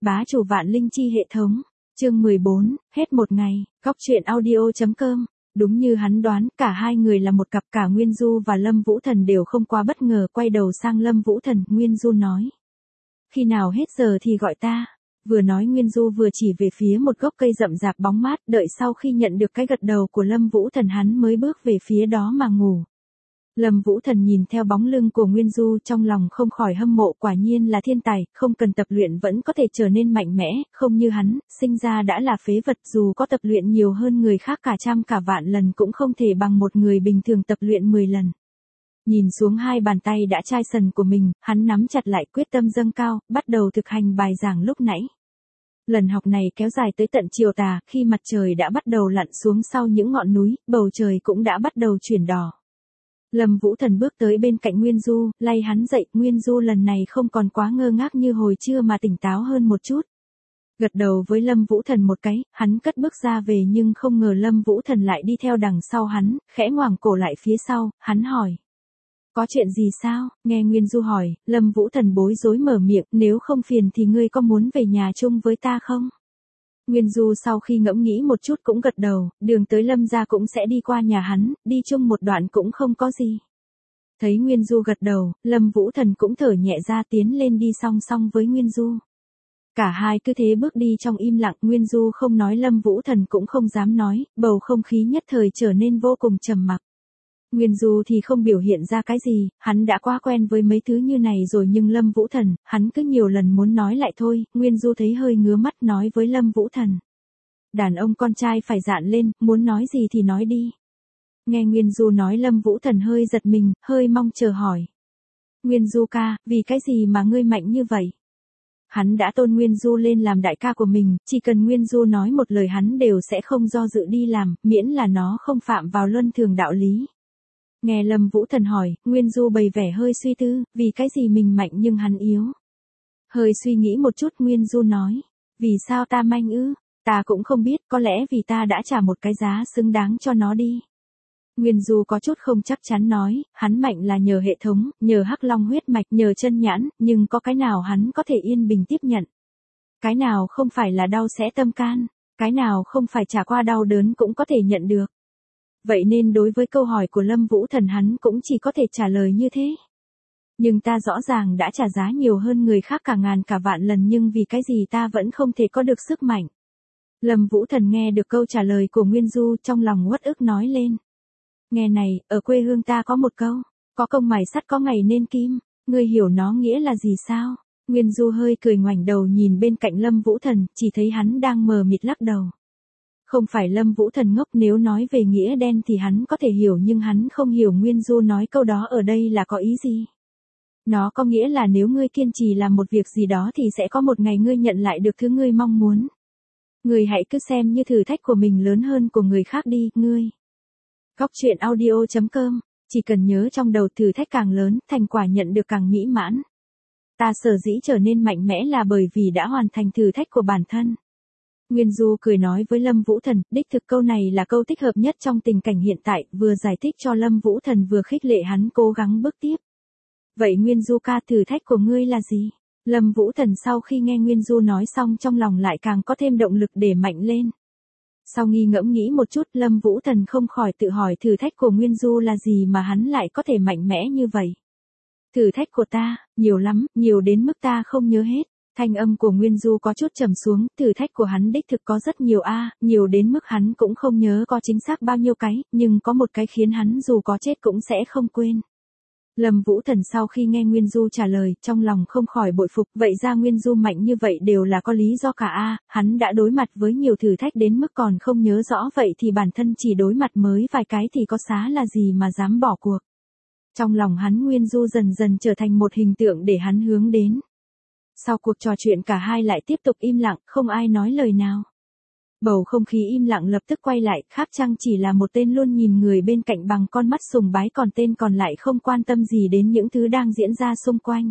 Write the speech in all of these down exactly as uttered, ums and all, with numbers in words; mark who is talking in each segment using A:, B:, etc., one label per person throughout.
A: Bá chủ vạn linh chi hệ thống. Chương mười bốn, hết một ngày, góc truyện audio.com. Đúng như hắn đoán, cả hai người là một cặp, cả Nguyên Du và Lâm Vũ Thần đều không quá bất ngờ. Quay đầu sang Lâm Vũ Thần, Nguyên Du nói. Khi nào hết giờ thì gọi ta. Vừa nói Nguyên Du vừa chỉ về phía một gốc cây rậm rạp bóng mát, đợi sau khi nhận được cái gật đầu của Lâm Vũ Thần hắn mới bước về phía đó mà ngủ. Lâm Vũ Thần nhìn theo bóng lưng của Nguyên Du trong lòng không khỏi hâm mộ, quả nhiên là thiên tài, không cần tập luyện vẫn có thể trở nên mạnh mẽ, không như hắn, sinh ra đã là phế vật, dù có tập luyện nhiều hơn người khác cả trăm cả vạn lần cũng không thể bằng một người bình thường tập luyện mười lần. Nhìn xuống hai bàn tay đã chai sần của mình, hắn nắm chặt lại quyết tâm dâng cao, bắt đầu thực hành bài giảng lúc nãy. Lần học này kéo dài tới tận chiều tà, khi mặt trời đã bắt đầu lặn xuống sau những ngọn núi, bầu trời cũng đã bắt đầu chuyển đỏ. Lâm Vũ Thần bước tới bên cạnh Nguyên Du, lay hắn dậy, Nguyên Du lần này không còn quá ngơ ngác như hồi trưa mà tỉnh táo hơn một chút. Gật đầu với Lâm Vũ Thần một cái, hắn cất bước ra về nhưng không ngờ Lâm Vũ Thần lại đi theo đằng sau hắn, khẽ ngoằng cổ lại phía sau, hắn hỏi. Có chuyện gì sao? Nghe Nguyên Du hỏi, Lâm Vũ Thần bối rối mở miệng, nếu không phiền thì ngươi có muốn về nhà chung với ta không? Nguyên Du sau khi ngẫm nghĩ một chút cũng gật đầu, đường tới Lâm gia cũng sẽ đi qua nhà hắn, đi chung một đoạn cũng không có gì. Thấy Nguyên Du gật đầu, Lâm Vũ Thần cũng thở nhẹ ra tiến lên đi song song với Nguyên Du. Cả hai cứ thế bước đi trong im lặng, Nguyên Du không nói Lâm Vũ Thần cũng không dám nói, bầu không khí nhất thời trở nên vô cùng trầm mặc. Nguyên Du thì không biểu hiện ra cái gì, hắn đã quá quen với mấy thứ như này rồi nhưng Lâm Vũ Thần, hắn cứ nhiều lần muốn nói lại thôi, Nguyên Du thấy hơi ngứa mắt nói với Lâm Vũ Thần. Đàn ông con trai phải dạn lên, muốn nói gì thì nói đi. Nghe Nguyên Du nói Lâm Vũ Thần hơi giật mình, hơi mong chờ hỏi. Nguyên Du ca, vì cái gì mà ngươi mạnh như vậy? Hắn đã tôn Nguyên Du lên làm đại ca của mình, chỉ cần Nguyên Du nói một lời hắn đều sẽ không do dự đi làm, miễn là nó không phạm vào luân thường đạo lý. Nghe Lâm Vũ Thần hỏi, Nguyên Du bày vẻ hơi suy tư, vì cái gì mình mạnh nhưng hắn yếu. Hơi suy nghĩ một chút Nguyên Du nói, vì sao ta manh ư, ta cũng không biết, có lẽ vì ta đã trả một cái giá xứng đáng cho nó đi. Nguyên Du có chút không chắc chắn nói, hắn mạnh là nhờ hệ thống, nhờ hắc long huyết mạch, nhờ chân nhãn, nhưng có cái nào hắn có thể yên bình tiếp nhận. Cái nào không phải là đau xé tâm can, cái nào không phải trả qua đau đớn cũng có thể nhận được. Vậy nên đối với câu hỏi của Lâm Vũ Thần hắn cũng chỉ có thể trả lời như thế. Nhưng ta rõ ràng đã trả giá nhiều hơn người khác cả ngàn cả vạn lần nhưng vì cái gì ta vẫn không thể có được sức mạnh. Lâm Vũ Thần nghe được câu trả lời của Nguyên Du trong lòng uất ức nói lên. Nghe này, ở quê hương ta có một câu, có công mài sắt có ngày nên kim, ngươi hiểu nó nghĩa là gì sao? Nguyên Du hơi cười ngoảnh đầu nhìn bên cạnh Lâm Vũ Thần, chỉ thấy hắn đang mờ mịt lắc đầu. Không phải Lâm Vũ Thần ngốc, nếu nói về nghĩa đen thì hắn có thể hiểu nhưng hắn không hiểu Nguyên Du nói câu đó ở đây là có ý gì. Nó có nghĩa là nếu ngươi kiên trì làm một việc gì đó thì sẽ có một ngày ngươi nhận lại được thứ ngươi mong muốn. Ngươi hãy cứ xem như thử thách của mình lớn hơn của người khác đi, ngươi. Góc truyện audio.com, chỉ cần nhớ trong đầu thử thách càng lớn, thành quả nhận được càng mỹ mãn. Ta sở dĩ trở nên mạnh mẽ là bởi vì đã hoàn thành thử thách của bản thân. Nguyên Du cười nói với Lâm Vũ Thần, đích thực câu này là câu thích hợp nhất trong tình cảnh hiện tại, vừa giải thích cho Lâm Vũ Thần vừa khích lệ hắn cố gắng bước tiếp. Vậy Nguyên Du ca, thử thách của ngươi là gì? Lâm Vũ Thần sau khi nghe Nguyên Du nói xong trong lòng lại càng có thêm động lực để mạnh lên. Sau nghi ngẫm nghĩ một chút Lâm Vũ Thần không khỏi tự hỏi thử thách của Nguyên Du là gì mà hắn lại có thể mạnh mẽ như vậy. Thử thách của ta, nhiều lắm, nhiều đến mức ta không nhớ hết. Thanh âm của Nguyên Du có chút trầm xuống, thử thách của hắn đích thực có rất nhiều a, à, nhiều đến mức hắn cũng không nhớ có chính xác bao nhiêu cái, nhưng có một cái khiến hắn dù có chết cũng sẽ không quên. Lâm Vũ Thần sau khi nghe Nguyên Du trả lời, trong lòng không khỏi bội phục, vậy ra Nguyên Du mạnh như vậy đều là có lý do cả a, à, hắn đã đối mặt với nhiều thử thách đến mức còn không nhớ rõ vậy thì bản thân chỉ đối mặt mới vài cái thì có xá là gì mà dám bỏ cuộc. Trong lòng hắn Nguyên Du dần dần trở thành một hình tượng để hắn hướng đến. Sau cuộc trò chuyện cả hai lại tiếp tục im lặng, không ai nói lời nào. Bầu không khí im lặng lập tức quay lại, khác chăng chỉ là một tên luôn nhìn người bên cạnh bằng con mắt sùng bái còn tên còn lại không quan tâm gì đến những thứ đang diễn ra xung quanh.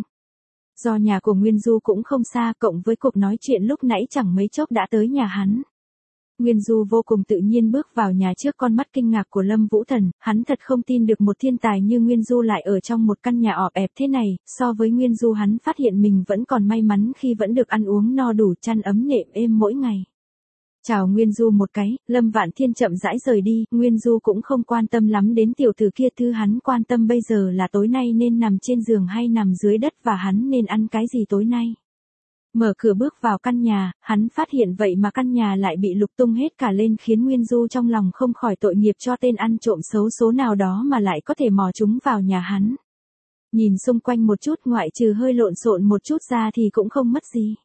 A: Do nhà của Nguyên Du cũng không xa, cộng với cuộc nói chuyện lúc nãy chẳng mấy chốc đã tới nhà hắn. Nguyên Du vô cùng tự nhiên bước vào nhà trước con mắt kinh ngạc của Lâm Vũ Thần, hắn thật không tin được một thiên tài như Nguyên Du lại ở trong một căn nhà ọp ẹp thế này, so với Nguyên Du hắn phát hiện mình vẫn còn may mắn khi vẫn được ăn uống no đủ, chăn ấm nệm êm mỗi ngày. Chào Nguyên Du một cái, Lâm Vạn Thiên chậm rãi rời đi, Nguyên Du cũng không quan tâm lắm đến tiểu tử kia, thứ hắn quan tâm bây giờ là tối nay nên nằm trên giường hay nằm dưới đất và hắn nên ăn cái gì tối nay. Mở cửa bước vào căn nhà, hắn phát hiện vậy mà căn nhà lại bị lục tung hết cả lên khiến Nguyên Du trong lòng không khỏi tội nghiệp cho tên ăn trộm xấu số nào đó mà lại có thể mò chúng vào nhà hắn. Nhìn xung quanh một chút, ngoại trừ hơi lộn xộn một chút ra thì cũng không mất gì.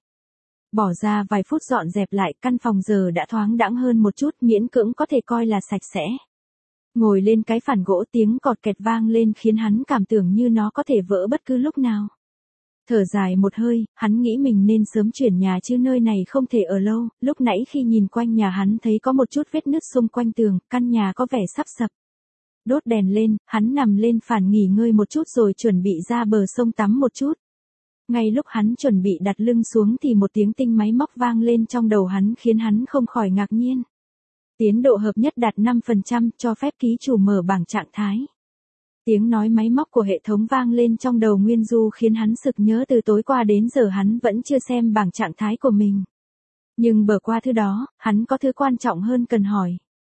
A: Bỏ ra vài phút dọn dẹp lại, căn phòng giờ đã thoáng đãng hơn một chút, miễn cưỡng có thể coi là sạch sẽ. Ngồi lên cái phản gỗ, tiếng cọt kẹt vang lên khiến hắn cảm tưởng như nó có thể vỡ bất cứ lúc nào. Thở dài một hơi, hắn nghĩ mình nên sớm chuyển nhà chứ nơi này không thể ở lâu. Lúc nãy khi nhìn quanh nhà hắn thấy có một chút vết nứt xung quanh tường, căn nhà có vẻ sắp sập. Đốt đèn lên, hắn nằm lên phản nghỉ ngơi một chút rồi chuẩn bị ra bờ sông tắm một chút. Ngay lúc hắn chuẩn bị đặt lưng xuống thì một tiếng tinh máy móc vang lên trong đầu hắn khiến hắn không khỏi ngạc nhiên. Tiến độ hợp nhất đạt năm phần trăm, cho phép ký chủ mở bảng trạng thái. Tiếng nói máy móc của hệ thống vang lên trong đầu Nguyên Du khiến hắn sực nhớ từ tối qua đến giờ hắn vẫn chưa xem bảng trạng thái của mình. Nhưng bờ qua thứ đó, hắn có thứ quan trọng hơn cần hỏi.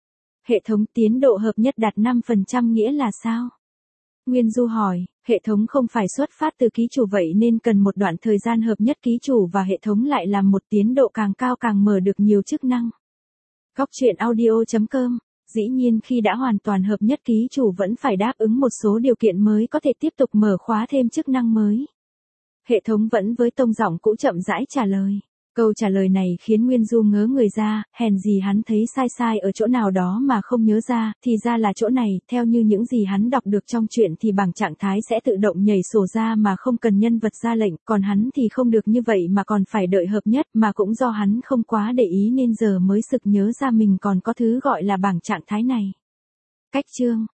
A: Hệ thống, tiến độ hợp nhất đạt năm phần trăm nghĩa là sao? Nguyên Du hỏi, hệ thống không phải xuất phát từ ký chủ vậy nên cần một đoạn thời gian hợp nhất ký chủ và hệ thống lại làm một tiến độ càng cao càng mở được nhiều chức năng. Góc truyện audio chấm com. Dĩ nhiên khi đã hoàn toàn hợp nhất ký chủ vẫn phải đáp ứng một số điều kiện mới có thể tiếp tục mở khóa thêm chức năng mới. Hệ thống vẫn với tông giọng cũ chậm rãi trả lời. Câu trả lời này khiến Nguyên Du ngớ người ra, hèn gì hắn thấy sai sai ở chỗ nào đó mà không nhớ ra, thì ra là chỗ này, theo như những gì hắn đọc được trong truyện thì bảng trạng thái sẽ tự động nhảy sổ ra mà không cần nhân vật ra lệnh, còn hắn thì không được như vậy mà còn phải đợi hợp nhất, mà cũng do hắn không quá để ý nên giờ mới sực nhớ ra mình còn có thứ gọi là bảng trạng thái này. Cách chương